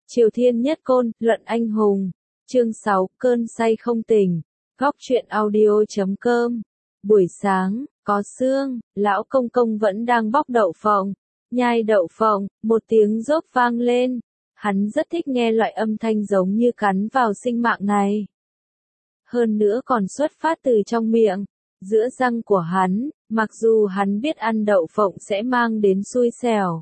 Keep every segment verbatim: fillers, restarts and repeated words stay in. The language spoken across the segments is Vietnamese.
Triều Thiên Nhất Côn, Luận Anh Hùng. Chương sáu, Cơn say không tỉnh. Góc truyện audio chấm com. Buổi sáng, có sương, lão công công vẫn đang bóc đậu phộng. Nhai đậu phộng, một tiếng rốp vang lên. Hắn rất thích nghe loại âm thanh giống như cắn vào sinh mạng này. Hơn nữa còn xuất phát từ trong miệng, giữa răng của hắn, mặc dù hắn biết ăn đậu phộng sẽ mang đến xui xẻo.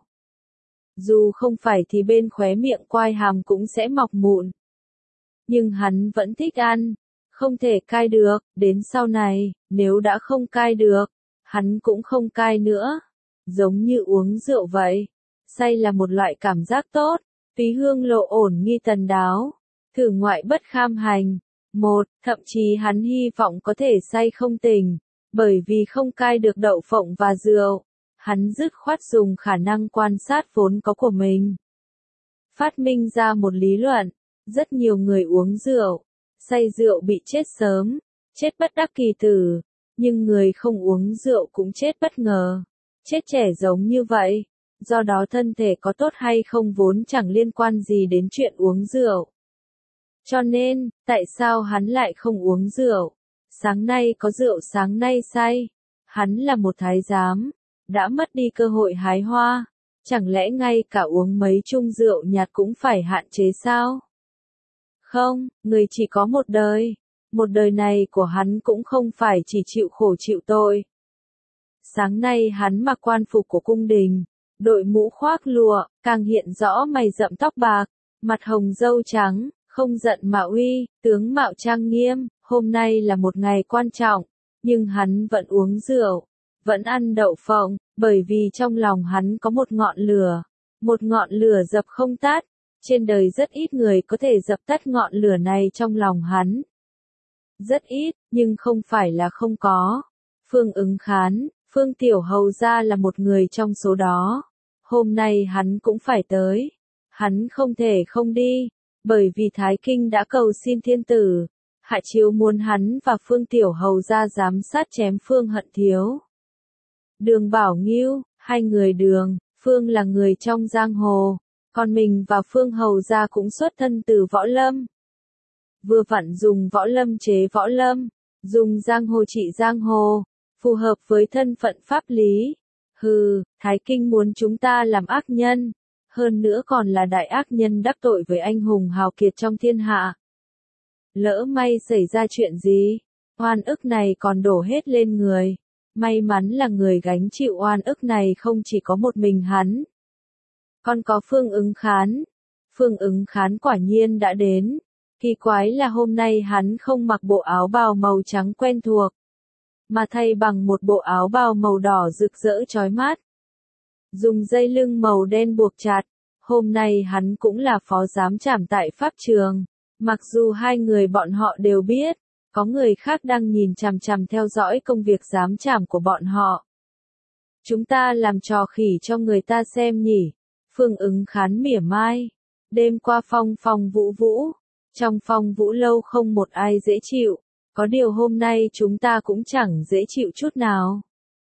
Dù không phải thì bên khóe miệng quai hàm cũng sẽ mọc mụn. Nhưng hắn vẫn thích ăn, không thể cai được, đến sau này, nếu đã không cai được, hắn cũng không cai nữa. Giống như uống rượu vậy, say là một loại cảm giác tốt, túy hương lộ ổn nghi tần đáo, thử ngoại bất kham hành. Một, thậm chí hắn hy vọng có thể say không tỉnh, bởi vì không cai được đậu phộng và rượu. Hắn dứt khoát dùng khả năng quan sát vốn có của mình. Phát minh ra một lý luận, rất nhiều người uống rượu, say rượu bị chết sớm, chết bất đắc kỳ tử, nhưng người không uống rượu cũng chết bất ngờ, chết trẻ giống như vậy, do đó thân thể có tốt hay không vốn chẳng liên quan gì đến chuyện uống rượu. Cho nên, tại sao hắn lại không uống rượu? Sáng nay có rượu sáng nay say, hắn là một thái giám, đã mất đi cơ hội hái hoa, chẳng lẽ ngay cả uống mấy chung rượu nhạt cũng phải hạn chế sao? Không, người chỉ có một đời, một đời này của hắn cũng không phải chỉ chịu khổ chịu tội. Sáng nay hắn mặc quan phục của cung đình, đội mũ khoác lụa, càng hiện rõ mày rậm tóc bạc, mặt hồng râu trắng, không giận mà uy, tướng mạo trang nghiêm. Hôm nay là một ngày quan trọng, nhưng hắn vẫn uống rượu, vẫn ăn đậu phộng, bởi vì trong lòng hắn có một ngọn lửa, một ngọn lửa dập không tắt. Trên đời rất ít người có thể dập tắt ngọn lửa này trong lòng hắn. Rất ít, nhưng không phải là không có. Phương Ứng Khán, Phương Tiểu Hầu gia là một người trong số đó. Hôm nay hắn cũng phải tới. Hắn không thể không đi, bởi vì Thái Kinh đã cầu xin thiên tử. Hạ Chiếu muốn hắn và Phương Tiểu Hầu gia giám sát chém Phương Hận Thiếu. Đường Bảo Ngưu, hai người Đường, Phương là người trong giang hồ, còn mình và Phương Hầu gia cũng xuất thân từ võ lâm. Vừa vặn dùng võ lâm chế võ lâm, dùng giang hồ trị giang hồ, phù hợp với thân phận pháp lý. Hừ, Thái Kinh muốn chúng ta làm ác nhân, hơn nữa còn là đại ác nhân đắc tội với anh hùng hào kiệt trong thiên hạ. Lỡ may xảy ra chuyện gì, oan ức này còn đổ hết lên người. May mắn là người gánh chịu oan ức này không chỉ có một mình hắn, còn có Phương Ứng Khán. Phương Ứng Khán quả nhiên đã đến. Kỳ quái là hôm nay hắn không mặc bộ áo bào màu trắng quen thuộc, mà thay bằng một bộ áo bào màu đỏ rực rỡ chói mắt, dùng dây lưng màu đen buộc chặt. Hôm nay hắn cũng là phó giám trảm tại pháp trường, mặc dù hai người bọn họ đều biết, có người khác đang nhìn chằm chằm theo dõi công việc giám trảm của bọn họ. Chúng ta làm trò khỉ cho người ta xem nhỉ? Phương Ứng Khán mỉa mai. Đêm qua phong phong vũ vũ, trong phong vũ lâu không một ai dễ chịu, có điều hôm nay chúng ta cũng chẳng dễ chịu chút nào.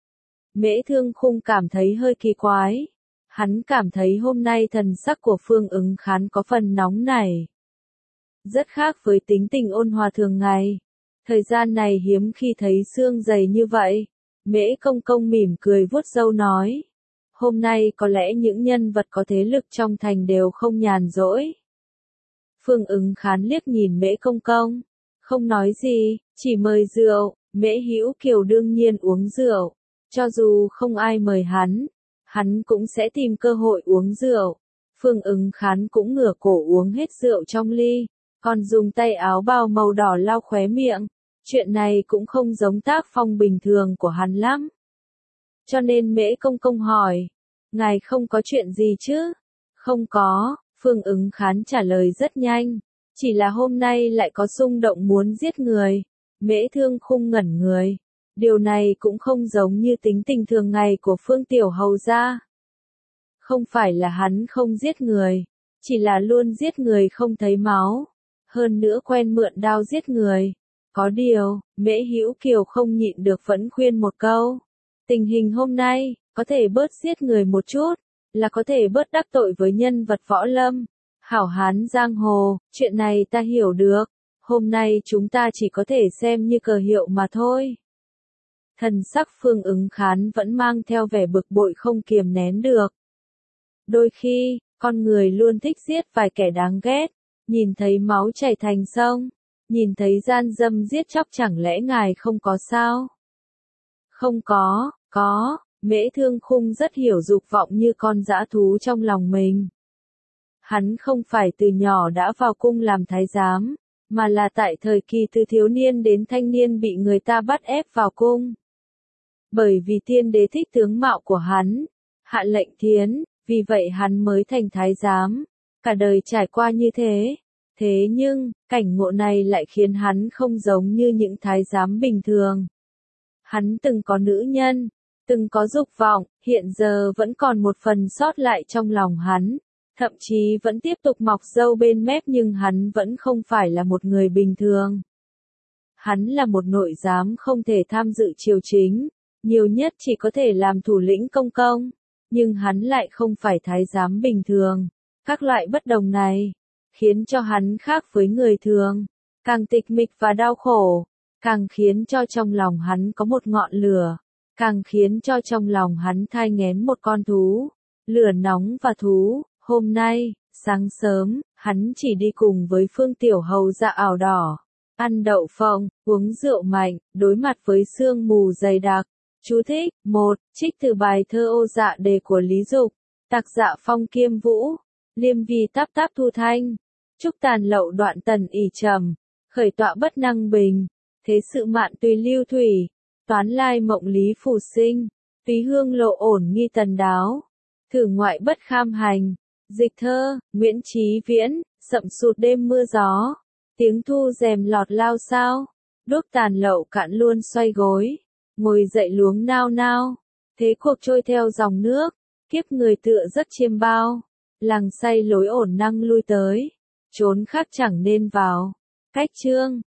Mễ Thương Khung cảm thấy hơi kỳ quái. Hắn cảm thấy hôm nay thần sắc của Phương Ứng Khán có phần nóng nảy, rất khác với tính tình ôn hòa thường ngày. Thời gian này hiếm khi thấy xương dày như vậy. Mễ Công Công mỉm cười vuốt râu nói. Hôm nay có lẽ những nhân vật có thế lực trong thành đều không nhàn rỗi. Phương Ứng Khán liếc nhìn Mễ Công Công, không nói gì, chỉ mời rượu. Mễ Hữu Kiều đương nhiên uống rượu. Cho dù không ai mời hắn, hắn cũng sẽ tìm cơ hội uống rượu. Phương Ứng Khán cũng ngửa cổ uống hết rượu trong ly, còn dùng tay áo bào màu đỏ lau khóe miệng. Chuyện này cũng không giống tác phong bình thường của hắn lắm. Cho nên Mễ Công Công hỏi, ngài không có chuyện gì chứ? Không có, Phương Ứng Khán trả lời rất nhanh, chỉ là hôm nay lại có xung động muốn giết người. Mễ Thương Khung ngẩn người, điều này cũng không giống như tính tình thường ngày của Phương Tiểu Hầu gia. Không phải là hắn không giết người, chỉ là luôn giết người không thấy máu, hơn nữa quen mượn đao giết người. Có điều, Mễ Hữu Kiều không nhịn được vẫn khuyên một câu. Tình hình hôm nay, có thể bớt giết người một chút, là có thể bớt đắc tội với nhân vật võ lâm. Hảo hán giang hồ, chuyện này ta hiểu được, hôm nay chúng ta chỉ có thể xem như cờ hiệu mà thôi. Thần sắc Phương Ứng Khán vẫn mang theo vẻ bực bội không kiềm nén được. Đôi khi, con người luôn thích giết vài kẻ đáng ghét, nhìn thấy máu chảy thành sông, nhìn thấy gian dâm giết chóc chẳng lẽ ngài không có sao? Không có, có, Mễ Thương Khung rất hiểu dục vọng như con dã thú trong lòng mình. Hắn không phải từ nhỏ đã vào cung làm thái giám, mà là tại thời kỳ từ thiếu niên đến thanh niên bị người ta bắt ép vào cung. Bởi vì tiên đế thích tướng mạo của hắn, hạ lệnh thiến, vì vậy hắn mới thành thái giám, cả đời trải qua như thế. Thế nhưng, cảnh ngộ này lại khiến hắn không giống như những thái giám bình thường. Hắn từng có nữ nhân, từng có dục vọng, hiện giờ vẫn còn một phần sót lại trong lòng hắn, thậm chí vẫn tiếp tục mọc râu bên mép nhưng hắn vẫn không phải là một người bình thường. Hắn là một nội giám không thể tham dự triều chính, nhiều nhất chỉ có thể làm thủ lĩnh công công, nhưng hắn lại không phải thái giám bình thường. Các loại bất đồng này khiến cho hắn khác với người thường, càng tịch mịch và đau khổ, càng khiến cho trong lòng hắn có một ngọn lửa, càng khiến cho trong lòng hắn thai nghén một con thú, lửa nóng và thú. Hôm nay, sáng sớm, hắn chỉ đi cùng với Phương Tiểu Hầu ra ảo đỏ, ăn đậu phộng, uống rượu mạnh, đối mặt với sương mù dày đặc. Chú thích, một, trích từ bài thơ Ô Dạ Đề của Lý Dục, Tạc Dạ Phong Kiêm Vũ, Liêm Vi Táp Táp Thu Thanh, Trúc Tàn Lậu Đoạn Tần ỉ trầm, khởi tọa bất năng bình, thế sự mạn tùy lưu thủy, toán lai mộng lý phù sinh, túy hương lộ ổn nghi tần đáo, thử ngoại bất kham hành. Dịch thơ, Nguyễn Chí Viễn, sậm sụt đêm mưa gió, tiếng thu rèm lọt lao sao, đuốc tàn lậu cạn luôn xoay gối, ngồi dậy luống nao nao, thế cuộc trôi theo dòng nước, kiếp người tựa giấc chiêm bao, làng say lối ổn năng lui tới, trốn khác chẳng nên vào. Cách chương